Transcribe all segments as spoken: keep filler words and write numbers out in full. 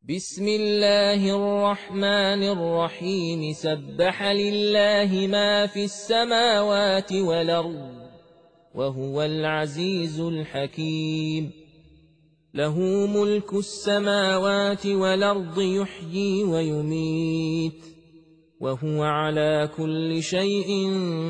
بسم الله الرحمن الرحيم سبح لله ما في السماوات والأرض وهو العزيز الحكيم له ملك السماوات والأرض يحيي ويميت وهو على كل شيء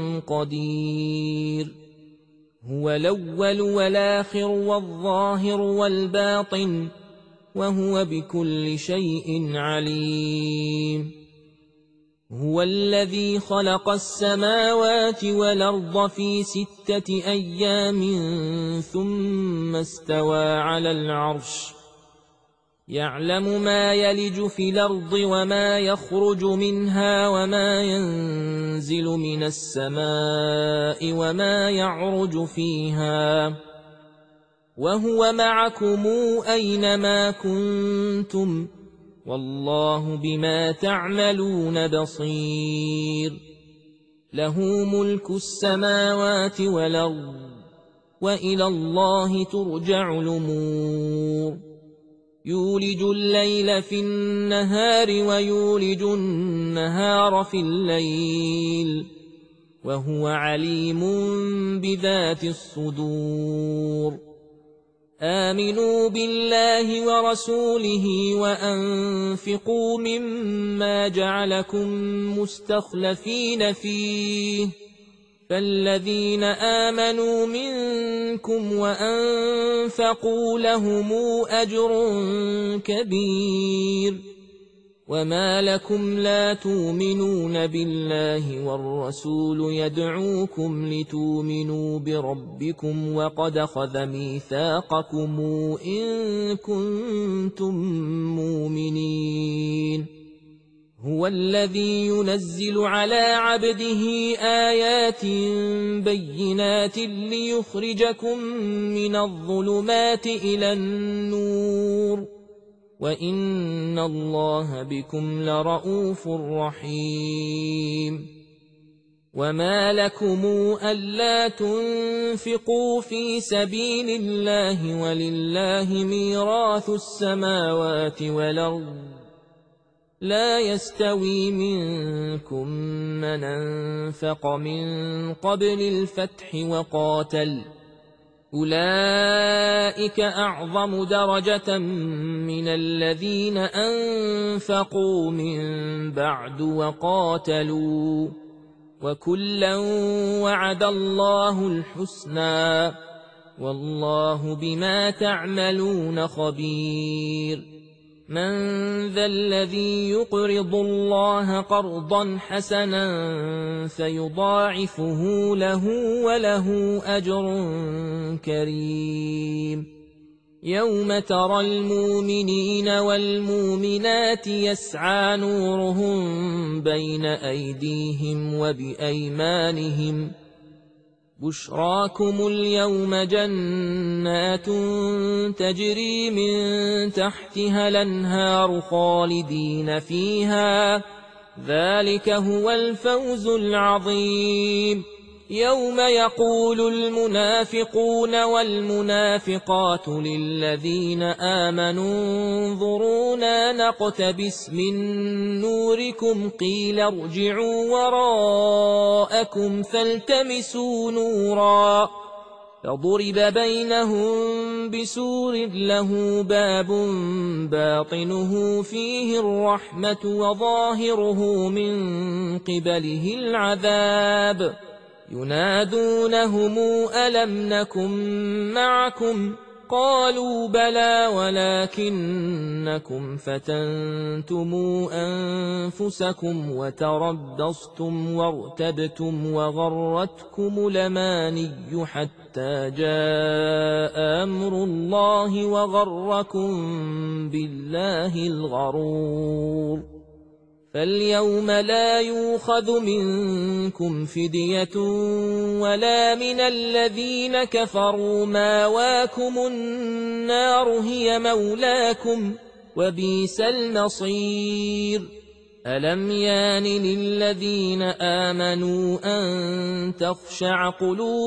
قدير هو الأول والآخر والظاهر والباطن وهو بكل شيء عليم هو الذي خلق السماوات والأرض في ستة أيام ثم استوى على العرش يعلم ما يلج في الأرض وما يخرج منها وما ينزل من السماء وما يعرج فيها وهو معكم أينما كنتم والله بما تعملون بصير له ملك السماوات والأرض وإلى الله ترجع الأمور يولج الليل في النهار ويولج النهار في الليل وهو عليم بذات الصدور آمنوا بالله ورسوله وأنفقوا مما جعلكم مستخلفين فيه فالذين آمنوا منكم وأنفقوا لهم أجر كبير وما لكم لا تؤمنون بالله والرسول يدعوكم لتؤمنوا بربكم وقد أخذ ميثاقكم إن كنتم مؤمنين هو الذي ينزل على عبده آيات بينات ليخرجكم من الظلمات إلى النور وإن الله بكم لرءوف رحيم وما لكم ألا تنفقوا في سبيل الله ولله ميراث السماوات والأرض لا يستوي منكم من أنفق من قبل الفتح وقاتل أولئك أعظم درجة من الذين أنفقوا من بعد وقاتلوا وكلا وعد الله الحسنى والله بما تعملون خبير من ذا الذي يقرض الله قرضا حسنا فيضاعفه له وله أجر كريم يوم ترى المؤمنين والمؤمنات يسعى نورهم بين أيديهم وبأيمانهم بشراكم اليوم جنات تجري من تحتها الأنهار خالدين فيها ذلك هو الفوز العظيم يوم يقول المنافقون والمنافقات للذين آمنوا انظرونا نقتبس من نوركم قيل ارجعوا وراءكم فالتمسوا نورا فضرب بينهم بسور له باب باطنه فيه الرحمة وظاهره من قبله العذاب ينادونهم ألم نكن معكم قالوا بلى ولكنكم فتنتم أنفسكم وتربصتم وارتبتم وغرتكم الأماني حتى جاء أمر الله وغركم بالله الغرور فاليوم لا يؤخذ منكم فدية ولا من الذين كفروا ماواكم النار هي مولاكم وبئس المصير ألم يان للذين آمنوا أن تخشع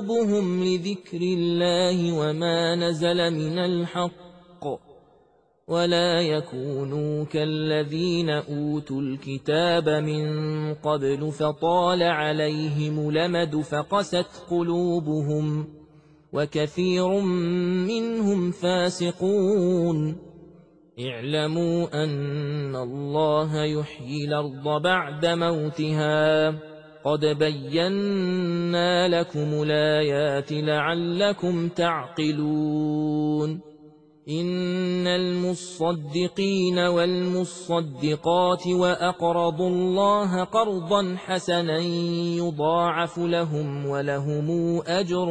قلوبهم لذكر الله وما نزل من الحق ولا يكونوا كالذين أوتوا الكتاب من قبل فطال عليهم الأمد فقست قلوبهم وكثير منهم فاسقون. اعلموا أن الله يحيي الأرض بعد موتها قد بينا لكم الآيات لعلكم تعقلون. إن المصدقين والمصدقات وأقرضوا الله قرضا حسنا يضاعف لهم ولهم أجر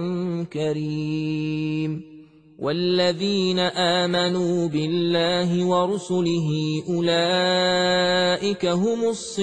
كريم. والذين آمنوا بالله ورسله أولئك هم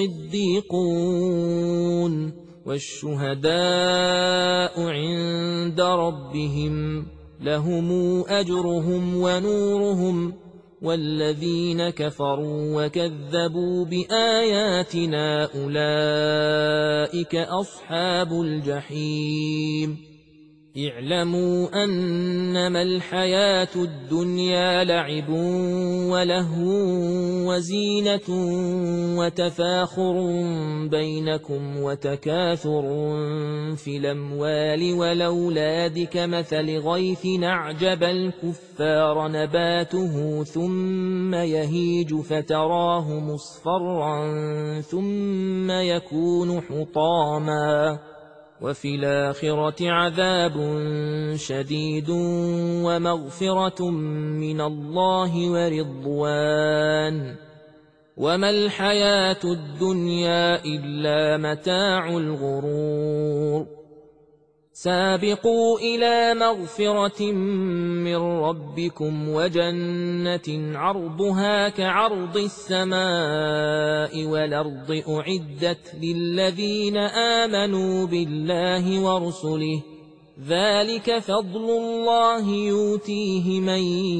الصديقون والشهداء عند ربهم لهم أجرهم ونورهم. والذين كفروا وكذبوا بآياتنا أولئك أصحاب الجحيم. اعلموا أنما الحياة الدنيا لعب ولهو وزينة وتفاخر بينكم وتكاثر في الأموال والأولاد كمثل غيث أعجب الكفار نباته ثم يهيج فتراه مصفرا ثم يكون حطاما وفي الآخرة عذاب شديد ومغفرة من الله ورضوان. وما الحياة الدنيا إلا متاع الغرور. سابقوا إلى مغفرة من ربكم وجنة عرضها كعرض السماء والأرض أعدت للذين آمنوا بالله ورسله ذلك فضل الله يؤتيه من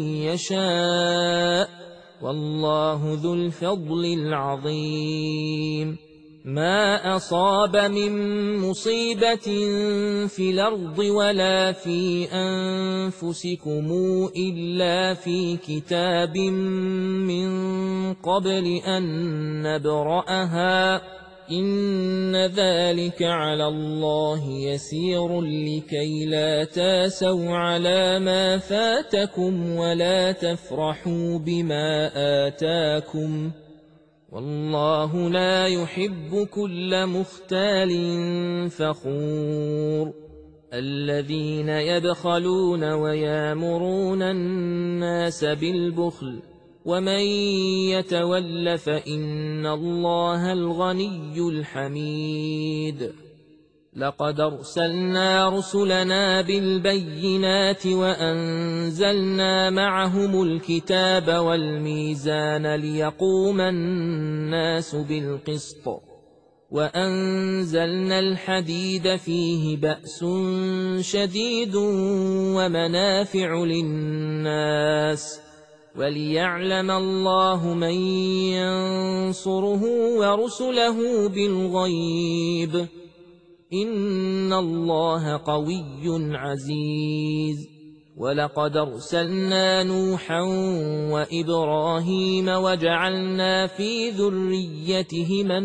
يشاء والله ذو الفضل العظيم. ما أصاب من مصيبة في الأرض ولا في أنفسكم إلا في كتاب من قبل أن نبرأها إن ذلك على الله يسير لكي لا تاسوا على ما فاتكم ولا تفرحوا بما آتاكم والله لا يحب كل مختال فخور. الذين يبخلون ويامرون الناس بالبخل ومن يتول فإن الله الغني الحميد. لقد أرسلنا رسلنا بالبينات وأنزلنا معهم الكتاب والميزان ليقوم الناس بالقسط وأنزلنا الحديد فيه بأس شديد ومنافع للناس وليعلم الله من ينصره ورسله بالغيب إن الله قوي عزيز. ولقد أرسلنا نوحا وإبراهيم وجعلنا في ذريتهما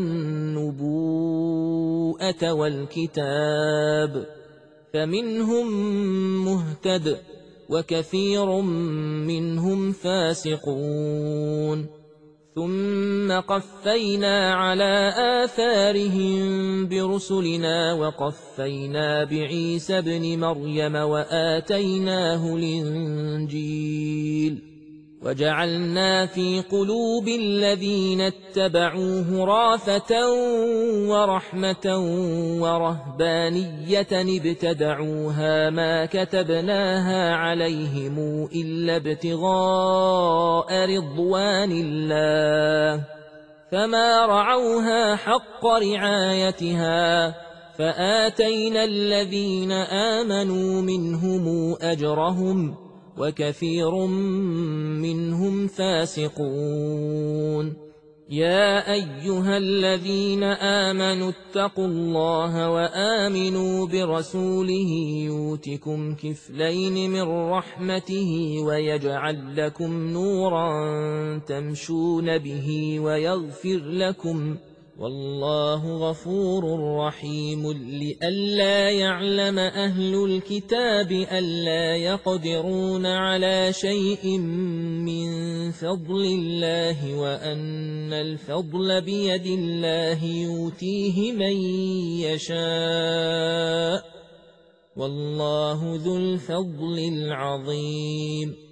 النبوءة والكتاب فمنهم مهتد وكثير منهم فاسقون. ثم قفينا على آثارهم برسلنا وقفينا بعيسى ابن مريم وآتيناه الإنجيل وجعلنا في قلوب الذين اتبعوه رافة ورحمة ورهبانية ابتدعوها ما كتبناها عليهم إلا ابتغاء رضوان الله فما رعوها حق رعايتها فآتينا الذين آمنوا منهم أجرهم وكثير منهم فاسقون. يا أيها الذين آمنوا اتقوا الله وآمنوا برسوله يؤتكم كفلين من رحمته ويجعل لكم نورا تمشون به ويغفر لكم والله غفور رحيم. لئلا يعلم أهل الكتاب ألا يقدرون على شيء من فضل الله وأن الفضل بيد الله يؤتيه من يشاء والله ذو الفضل العظيم.